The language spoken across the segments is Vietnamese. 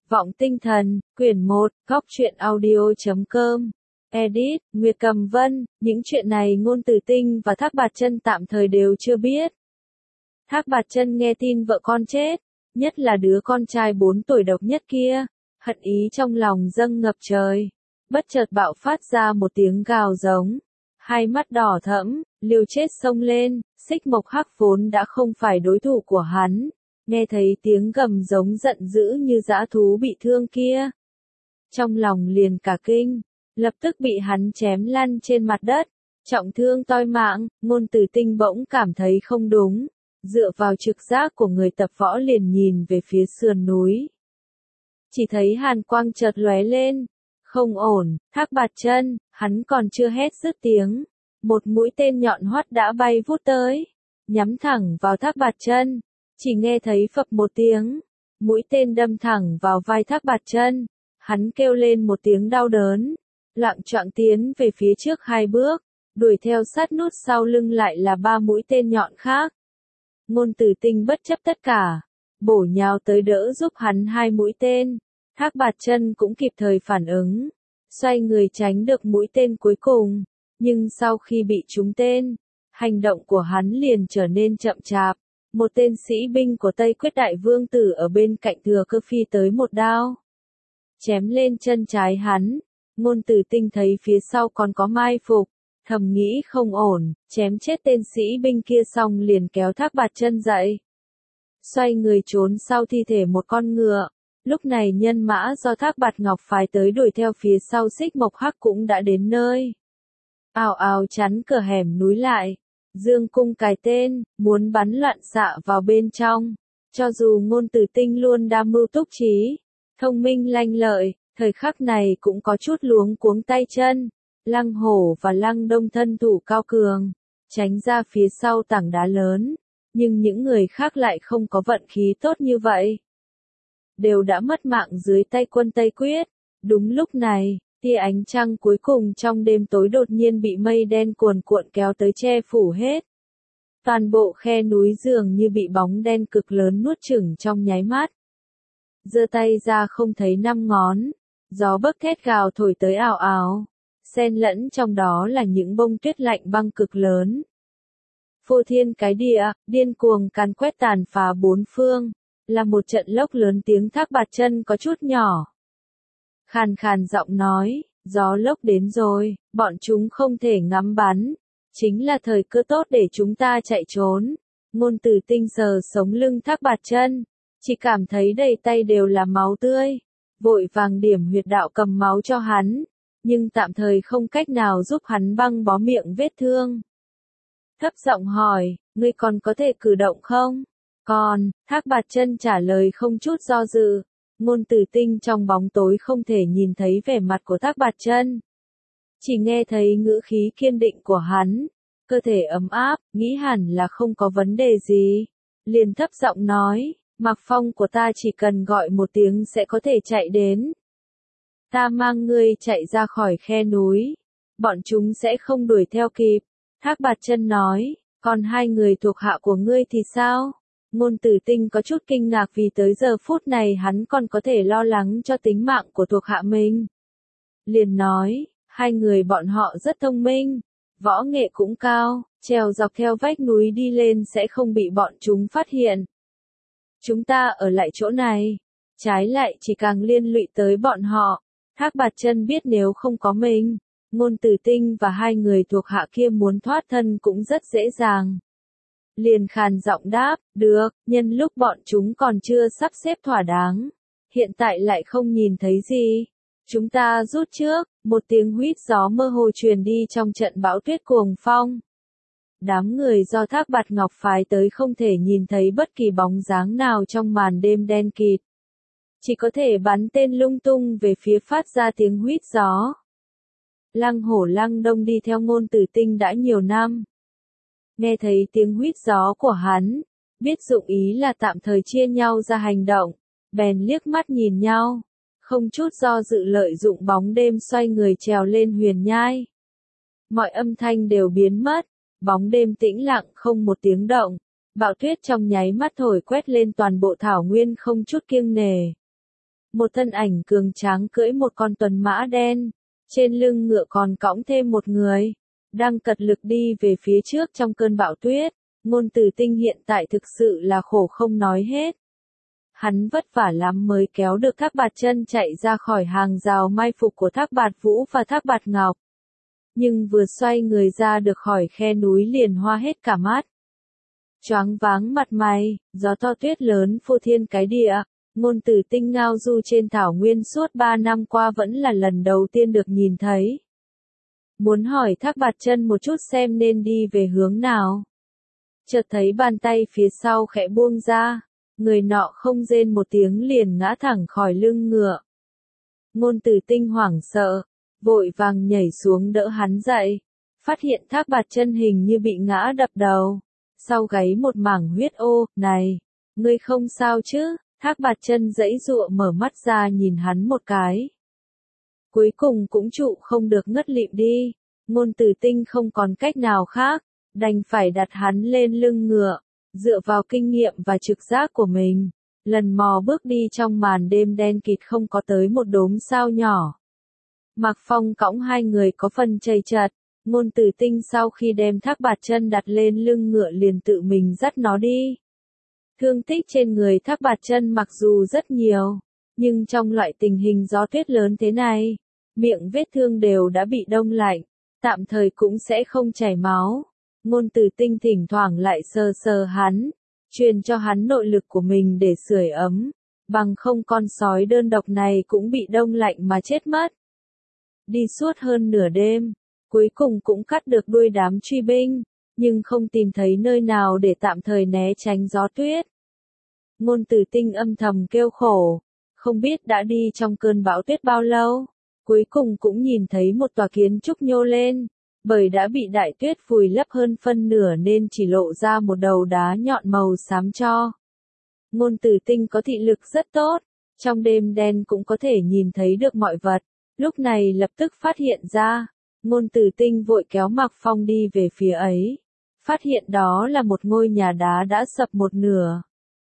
Vọng Tinh Thần, quyển 1, góc truyện audio.com. Edit, Nguyệt Cầm Vân, những chuyện này Ngôn Tử Tinh và Thác Bạt Chân tạm thời đều chưa biết. Thác Bạt Chân nghe tin vợ con chết, nhất là đứa con trai 4 tuổi độc nhất kia, hận ý trong lòng dâng ngập trời. Bất chợt bạo phát ra một tiếng gào giống, hai mắt đỏ thẫm, liều chết xông lên, Xích Mộc Hắc vốn đã không phải đối thủ của hắn. Nghe thấy tiếng gầm giống giận dữ như dã thú bị thương kia, trong lòng liền cả kinh, lập tức bị hắn chém lăn trên mặt đất, trọng thương toi mạng. Ngôn Tử Tinh bỗng cảm thấy không đúng, dựa vào trực giác của người tập võ liền nhìn về phía sườn núi. Chỉ thấy hàn quang chợt lóe lên, không ổn. Thác Bạt Chân, hắn còn chưa hét dứt tiếng, một mũi tên nhọn hoắt đã bay vút tới, nhắm thẳng vào Thác Bạt Chân. Chỉ nghe thấy phập một tiếng, mũi tên đâm thẳng vào vai Thác Bạt Chân, hắn kêu lên một tiếng đau đớn, loạng choạng tiến về phía trước 2 bước, đuổi theo sát nút sau lưng lại là 3 mũi tên nhọn khác. Ngôn Tử Tinh bất chấp tất cả, bổ nhào tới đỡ giúp hắn 2 mũi tên. Thác Bạt Chân cũng kịp thời phản ứng, xoay người tránh được mũi tên cuối cùng, nhưng sau khi bị trúng tên, hành động của hắn liền trở nên chậm chạp. Một tên sĩ binh của Tây Quyết Đại Vương Tử ở bên cạnh Thừa Cơ phi tới một đao, chém lên chân trái hắn. Ngôn Tử Tinh thấy phía sau còn có mai phục, thầm nghĩ không ổn, chém chết tên sĩ binh kia xong liền kéo Thác Bạt Chân dậy, xoay người trốn sau thi thể một con ngựa. Lúc này nhân mã do Thác Bạt Ngọc phái tới đuổi theo phía sau Xích Mộc Hắc cũng đã đến nơi, ào ào chắn cửa hẻm núi lại. Dương cung cài tên, muốn bắn loạn xạ vào bên trong. Cho dù Ngôn Tử Tinh luôn đa mưu túc trí, thông minh lanh lợi, thời khắc này cũng có chút luống cuống tay chân. Lăng Hổ và Lăng Đông thân thủ cao cường, tránh ra phía sau tảng đá lớn, nhưng những người khác lại không có vận khí tốt như vậy, đều đã mất mạng dưới tay quân Tây Quyết. Đúng lúc này, tia ánh trăng cuối cùng trong đêm tối đột nhiên bị mây đen cuồn cuộn kéo tới che phủ hết. Toàn bộ khe núi dường như bị bóng đen cực lớn nuốt chửng trong nháy mắt. Giơ tay ra không thấy 5 ngón, gió bấc thét gào thổi tới ào ào, xen lẫn trong đó là những bông tuyết lạnh băng cực lớn. Phô thiên cái địa, điên cuồng càn quét tàn phá bốn phương, là một trận lốc lớn. Tiếng Thác Bạt Chân có chút nhỏ, khàn khàn giọng nói, gió lốc đến rồi, bọn chúng không thể ngắm bắn, chính là thời cơ tốt để chúng ta chạy trốn. Ngôn Tử Tinh sờ sống lưng Thác Bạt Chân, chỉ cảm thấy đầy tay đều là máu tươi, vội vàng điểm huyệt đạo cầm máu cho hắn, nhưng tạm thời không cách nào giúp hắn băng bó miệng vết thương. Thấp giọng hỏi, ngươi còn có thể cử động không? Còn, Thác Bạt Chân trả lời không chút do dự. Ngôn Tử Tinh trong bóng tối không thể nhìn thấy vẻ mặt của Thác Bạt Chân, chỉ nghe thấy ngữ khí kiên định của hắn, cơ thể ấm áp, nghĩ hẳn là không có vấn đề gì. Liền thấp giọng nói, Mạc Phong của ta chỉ cần gọi một tiếng sẽ có thể chạy đến. Ta mang ngươi chạy ra khỏi khe núi, bọn chúng sẽ không đuổi theo kịp. Thác Bạt Chân nói, còn 2 người thuộc hạ của ngươi thì sao? Ngôn Tử Tinh có chút kinh ngạc vì tới giờ phút này hắn còn có thể lo lắng cho tính mạng của thuộc hạ mình. Liền nói, 2 người bọn họ rất thông minh, võ nghệ cũng cao, trèo dọc theo vách núi đi lên sẽ không bị bọn chúng phát hiện. Chúng ta ở lại chỗ này, trái lại chỉ càng liên lụy tới bọn họ. Thác Bạt Chân biết nếu không có mình, Ngôn Tử Tinh và 2 người thuộc hạ kia muốn thoát thân cũng rất dễ dàng. Liền khàn giọng đáp, được, nhân lúc bọn chúng còn chưa sắp xếp thỏa đáng, hiện tại lại không nhìn thấy gì, chúng ta rút trước. Một tiếng huýt gió mơ hồ truyền đi trong trận bão tuyết cuồng phong. Đám người do Thác Bạt Ngọc phái tới không thể nhìn thấy bất kỳ bóng dáng nào trong màn đêm đen kịt, chỉ có thể bắn tên lung tung về phía phát ra tiếng huýt gió. Lăng Hổ Lăng Đông đi theo Ngôn Tử Tinh đã nhiều năm, nghe thấy tiếng huýt gió của hắn, biết dụng ý là tạm thời chia nhau ra hành động, bèn liếc mắt nhìn nhau, không chút do dự lợi dụng bóng đêm xoay người trèo lên huyền nhai. Mọi âm thanh đều biến mất, bóng đêm tĩnh lặng không một tiếng động, bão tuyết trong nháy mắt thổi quét lên toàn bộ thảo nguyên không chút kiêng nề. một thân ảnh cường tráng cưỡi một con tuần mã đen, trên lưng ngựa còn cõng thêm một người, đang cật lực đi về phía trước trong cơn bão tuyết. Ngôn Tử Tinh hiện tại thực sự là khổ không nói hết. Hắn vất vả lắm mới kéo được Thác Bạt Chân chạy ra khỏi hàng rào mai phục của Thác Bạt Vũ và Thác Bạt Ngọc. Nhưng vừa xoay người ra được khỏi khe núi liền hoa hết cả mắt. Choáng váng mặt mày, gió to tuyết lớn phô thiên cái địa, Ngôn Tử Tinh ngao du trên thảo nguyên suốt 3 năm qua vẫn là lần đầu tiên được nhìn thấy. Muốn hỏi Thác Bạt Chân một chút xem nên đi về hướng nào. Chợt thấy bàn tay phía sau khẽ buông ra, người nọ không rên một tiếng liền ngã thẳng khỏi lưng ngựa. Ngôn Tử Tinh hoảng sợ, vội vàng nhảy xuống đỡ hắn dậy, phát hiện Thác Bạt Chân hình như bị ngã đập đầu, sau gáy một mảng huyết ô. Này, ngươi không sao chứ? Thác Bạt Chân giãy giụa mở mắt ra nhìn hắn một cái. Cuối cùng cũng trụ không được ngất lịm đi. Ngôn Tử Tinh không còn cách nào khác, đành phải đặt hắn lên lưng ngựa, dựa vào kinh nghiệm và trực giác của mình, lần mò bước đi trong màn đêm đen kịt không có tới một đốm sao nhỏ. Mạc Phong cõng hai người có phần chầy chật, Ngôn Tử Tinh sau khi đem Thác Bạt Chân đặt lên lưng ngựa liền tự mình dắt nó đi. Thương tích trên người Thác Bạt Chân mặc dù rất nhiều, nhưng trong loại tình hình gió tuyết lớn thế này, miệng vết thương đều đã bị đông lạnh, tạm thời cũng sẽ không chảy máu. Ngôn Tử Tinh thỉnh thoảng lại sờ sờ hắn, truyền cho hắn nội lực của mình để sưởi ấm, bằng không con sói đơn độc này cũng bị đông lạnh mà chết mất. Đi suốt hơn nửa đêm, cuối cùng cũng cắt được đuôi đám truy binh, nhưng không tìm thấy nơi nào để tạm thời né tránh gió tuyết. Ngôn Tử Tinh âm thầm kêu khổ, không biết đã đi trong cơn bão tuyết bao lâu, cuối cùng cũng nhìn thấy một tòa kiến trúc nhô lên, bởi đã bị đại tuyết vùi lấp hơn phân nửa nên chỉ lộ ra một đầu đá nhọn màu xám tro. Ngôn Tử Tinh có thị lực rất tốt, trong đêm đen cũng có thể nhìn thấy được mọi vật, lúc này lập tức phát hiện ra, Ngôn Tử Tinh vội kéo Mạc Phong đi về phía ấy, phát hiện đó là một ngôi nhà đá đã sập một nửa.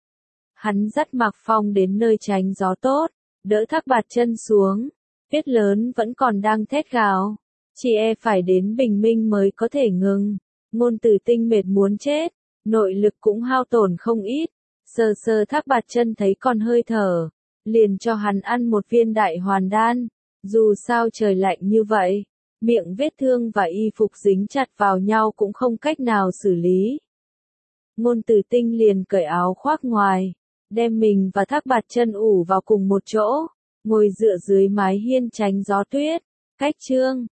Hắn dắt Mạc Phong đến nơi tránh gió tốt, đỡ Thác Bạt Chân xuống, tuyết lớn vẫn còn đang thét gào, chỉ e phải đến bình minh mới có thể ngừng. Ngôn Tử Tinh mệt muốn chết, nội lực cũng hao tổn không ít, sờ sờ Thác Bạt Chân thấy còn hơi thở, liền cho hắn ăn một viên đại hoàn đan, dù sao trời lạnh như vậy, miệng vết thương và y phục dính chặt vào nhau cũng không cách nào xử lý. Ngôn Tử Tinh liền cởi áo khoác ngoài, đem mình và Thác Bạt Chân ủ vào cùng một chỗ, ngồi dựa dưới mái hiên tránh gió tuyết. Cách chương